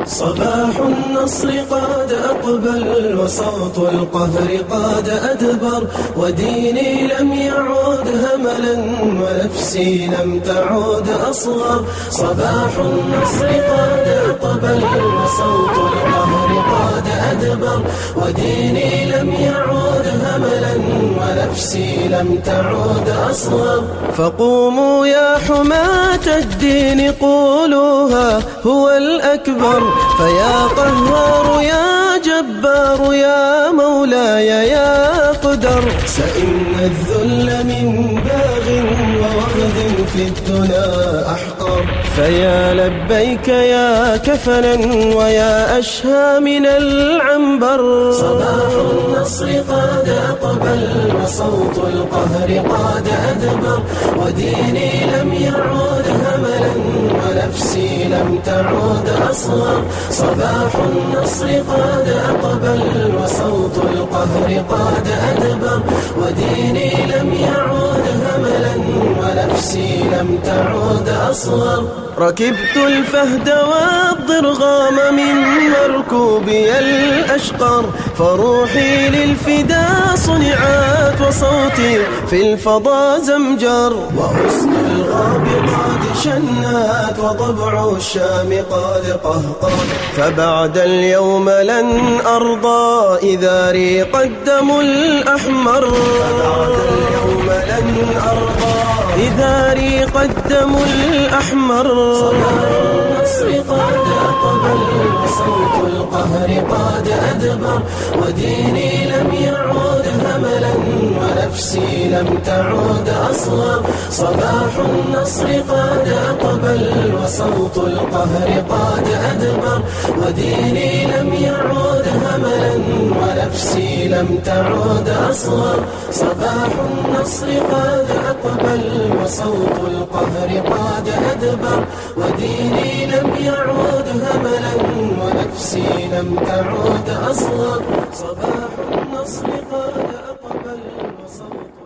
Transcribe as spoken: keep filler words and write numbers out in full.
صباح النصر قد أقبل وصوت القهر قد أدبر، وديني لم يعود هملا ونفسي لم تعود أصغر. صباح النصر قد أقبل وصوت القهر قد أدبر، وديني لم يعود هملا ونفسي لم تعود أصغر. فقوموا يا حماة الدين قولوها هو الأكبر، فيا قهار يا جبار يا مولاي يا قدر. سئن الذل من باغ ووغد في الدنا أحقر، فيا لبيك يا كفنا ويا أشهى من العنبر. صباح النصر قد أقبل وصوت القهر قد أدبر، وديني لم يعود هملا ونفسي لم تعود أصغر. صباح النصر قد أقبل وصوت القهر قد أدبر، وديني لم يعود هملا ونفسي لم تعود أصغر. ركبت الفهد والضرغام من مركوبي الأشقر، فروحي للفدا صنعت وصوتي في الفضا زمجر. وحسن الغاب قد شنات وضبع الشام قد قهقر، فبعد اليوم لن أرضى إذا ريق الدم الأحمر. فبعد اليوم لن أرضى إذا ريق الدم الأحمر. صباح النصر قد أقبل وصوت القهر قد أدبر، وديني لم يعود هملا ونفسي لم تعود أصغر. صباح النصر قد أقبل وصوت القهر قد أدبر، وديني لم يعود هملا ونفسي لم تعود أصغر. صباح النصر قد أقبل وصوت القهر قد أدبر، وديني لم يعود هملا ونفسي لم تعود أصغر. صباح النصر قد أقبل وصوت